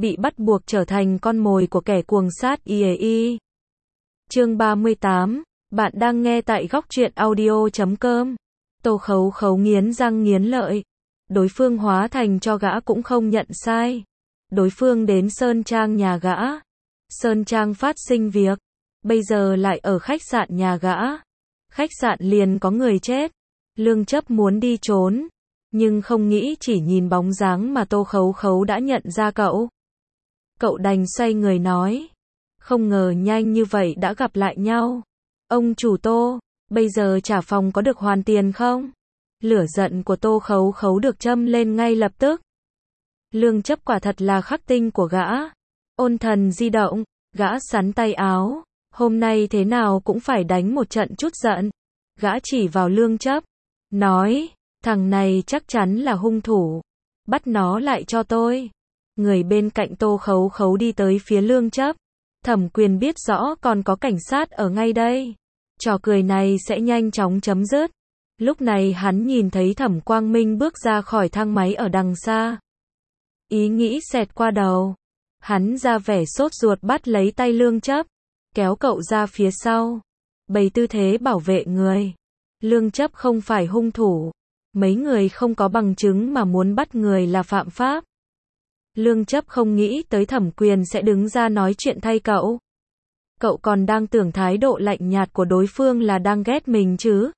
bị bắt buộc trở thành con mồi của kẻ cuồng sát IAI. Chương 38, bạn đang nghe tại góc truyện audio.com. Tô Khấu Khấu nghiến răng nghiến lợi. Đối phương hóa thành cho gã cũng không nhận sai. Đối phương đến Sơn Trang nhà gã. Sơn Trang phát sinh việc. Bây giờ lại ở khách sạn nhà gã. Khách sạn liền có người chết. Lương Chấp muốn đi trốn. Nhưng không nghĩ chỉ nhìn bóng dáng mà Tô Khấu Khấu đã nhận ra cậu. Cậu đành xoay người nói. Không ngờ nhanh như vậy đã gặp lại nhau. Ông chủ Tô, bây giờ trả phòng có được hoàn tiền không? Lửa giận của Tô Khấu Khấu được châm lên ngay lập tức. Lương Chấp quả thật là khắc tinh của gã. Ôn thần di động, gã sắn tay áo. Hôm nay thế nào cũng phải đánh một trận chút giận. Gã chỉ vào Lương Chấp. Nói, thằng này chắc chắn là hung thủ. Bắt nó lại cho tôi. Người bên cạnh Tô Khấu Khấu đi tới phía Lương Chấp. Thẩm Quyền biết rõ còn có cảnh sát ở ngay đây. Trò cười này sẽ nhanh chóng chấm dứt. Lúc này hắn nhìn thấy Thẩm Quang Minh bước ra khỏi thang máy ở đằng xa. Ý nghĩ xẹt qua đầu. Hắn ra vẻ sốt ruột bắt lấy tay Lương Chấp. Kéo cậu ra phía sau. Bày tư thế bảo vệ người. Lương Chấp không phải hung thủ. Mấy người không có bằng chứng mà muốn bắt người là phạm pháp. Lương Chấp không nghĩ tới Thẩm Quyền sẽ đứng ra nói chuyện thay cậu. Cậu còn đang tưởng thái độ lạnh nhạt của đối phương là đang ghét mình chứ.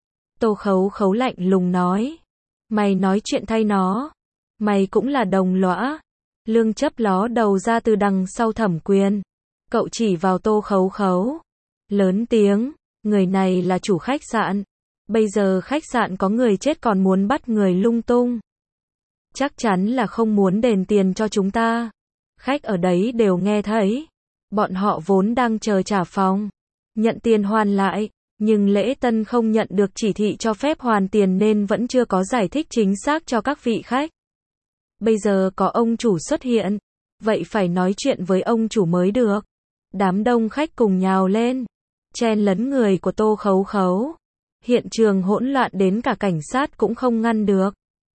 Tô Khấu Khấu lạnh lùng nói. Mày nói chuyện thay nó. Mày cũng là đồng lõa. Lương Chấp ló đầu ra từ đằng sau Thẩm Quyền. Cậu chỉ vào Tô Khấu Khấu. Lớn tiếng, người này là chủ khách sạn. Bây giờ khách sạn có người chết còn muốn bắt người lung tung. Chắc chắn là không muốn đền tiền cho chúng ta. Khách ở đấy đều nghe thấy. Bọn họ vốn đang chờ trả phòng. Nhận tiền hoàn lại. Nhưng lễ tân không nhận được chỉ thị cho phép hoàn tiền nên vẫn chưa có giải thích chính xác cho các vị khách. Bây giờ có ông chủ xuất hiện. Vậy phải nói chuyện với ông chủ mới được. Đám đông khách cùng nhào lên. Chen lấn người của Tô Khấu Khấu. Hiện trường hỗn loạn đến cả cảnh sát cũng không ngăn được.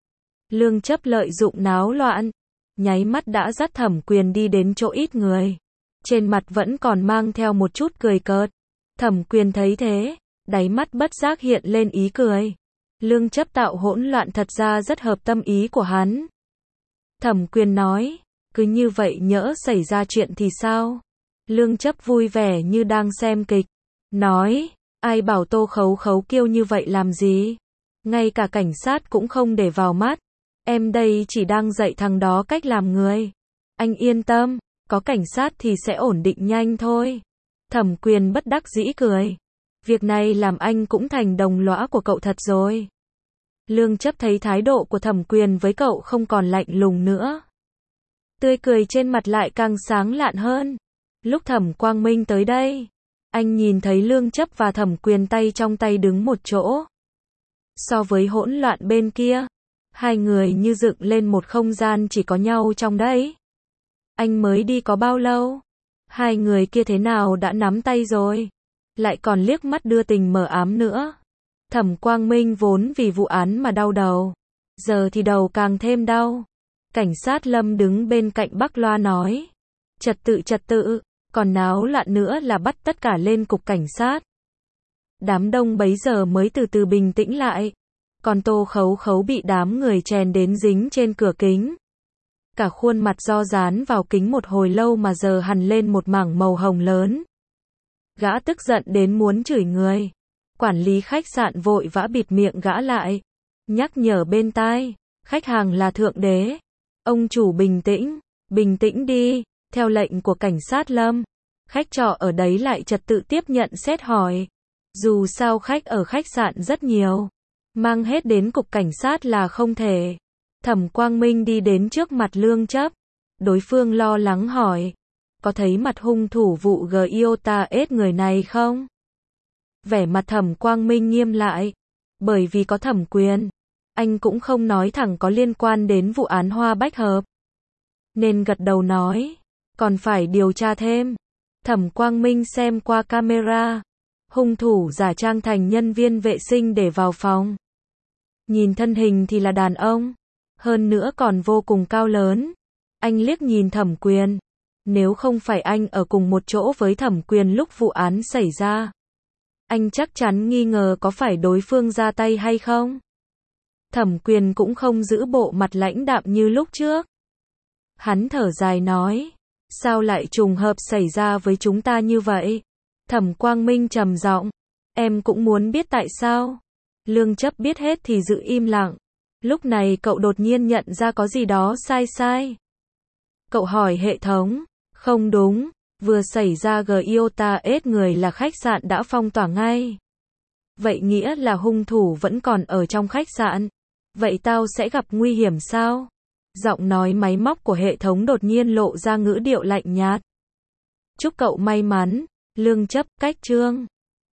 Lương Chấp lợi dụng náo loạn. Nháy mắt đã dắt Thẩm Quyền đi đến chỗ ít người. Trên mặt vẫn còn mang theo một chút cười cợt. Thẩm Quyền thấy thế. Đáy mắt bất giác hiện lên ý cười. Lương Chấp tạo hỗn loạn thật ra rất hợp tâm ý của hắn. Thẩm Quyền nói. Cứ như vậy nhỡ xảy ra chuyện thì sao? Lương Chấp vui vẻ như đang xem kịch. Nói. Ai bảo Tô Khấu Khấu kiêu như vậy làm gì? Ngay cả cảnh sát cũng không để vào mắt. Em đây chỉ đang dạy thằng đó cách làm người. Anh yên tâm, có cảnh sát thì sẽ ổn định nhanh thôi. Thẩm Quyền bất đắc dĩ cười. Việc này làm anh cũng thành đồng lõa của cậu thật rồi. Lương Chấp thấy thái độ của Thẩm Quyền với cậu không còn lạnh lùng nữa. Tươi cười trên mặt lại càng sáng lạn hơn. Lúc Thẩm Quang Minh tới đây, anh nhìn thấy Lương Chấp và Thẩm Quyền tay trong tay đứng một chỗ. So với hỗn loạn bên kia, hai người như dựng lên một không gian chỉ có nhau trong đấy. Anh mới đi có bao lâu? Hai người kia thế nào đã nắm tay rồi? Lại còn liếc mắt đưa tình mờ ám nữa. Thẩm Quang Minh vốn vì vụ án mà đau đầu. Giờ thì đầu càng thêm đau. Cảnh sát Lâm đứng bên cạnh Bắc Loa nói. Trật tự, còn náo loạn nữa là bắt tất cả lên cục cảnh sát. Đám đông bấy giờ mới từ từ bình tĩnh lại. Còn Tô Khấu Khấu bị đám người chèn đến dính trên cửa kính. Cả khuôn mặt do dán vào kính một hồi lâu mà giờ hằn lên một mảng màu hồng lớn. Gã tức giận đến muốn chửi người. Quản lý khách sạn vội vã bịt miệng gã lại. Nhắc nhở bên tai, khách hàng là thượng đế. Ông chủ bình tĩnh đi. Theo lệnh của cảnh sát Lâm, khách trọ ở đấy lại trật tự tiếp nhận xét hỏi. Dù sao khách ở khách sạn rất nhiều. Mang hết đến cục cảnh sát là không thể. Thẩm Quang Minh đi đến trước mặt Lương Chấp. Đối phương lo lắng hỏi. Có thấy mặt hung thủ vụ Giota ết người này không? Vẻ mặt Thẩm Quang Minh nghiêm lại. Bởi vì có Thẩm Quyền. Anh cũng không nói thẳng có liên quan đến vụ án Hoa Bách Hợp. Nên gật đầu nói. Còn phải điều tra thêm. Thẩm Quang Minh xem qua camera. Hung thủ giả trang thành nhân viên vệ sinh để vào phòng. Nhìn thân hình thì là đàn ông. Hơn nữa còn vô cùng cao lớn. Anh liếc nhìn Thẩm Quyền. Nếu không phải anh ở cùng một chỗ với Thẩm Quyền lúc vụ án xảy ra, anh chắc chắn nghi ngờ có phải đối phương ra tay hay không. Thẩm Quyền cũng không giữ bộ mặt lãnh đạm như lúc trước. Hắn thở dài nói, sao lại trùng hợp xảy ra với chúng ta như vậy? Thẩm Quang Minh trầm giọng, em cũng muốn biết tại sao. Lương Chấp biết hết thì giữ im lặng. Lúc này cậu đột nhiên nhận ra có gì đó sai sai. Cậu hỏi hệ thống, không đúng, vừa xảy ra Giota ết người là khách sạn đã phong tỏa ngay. Vậy nghĩa là hung thủ vẫn còn ở trong khách sạn. Vậy tao sẽ gặp nguy hiểm sao? Giọng nói máy móc của hệ thống đột nhiên lộ ra ngữ điệu lạnh nhạt. Chúc cậu may mắn, Lương Chấp, cách chương.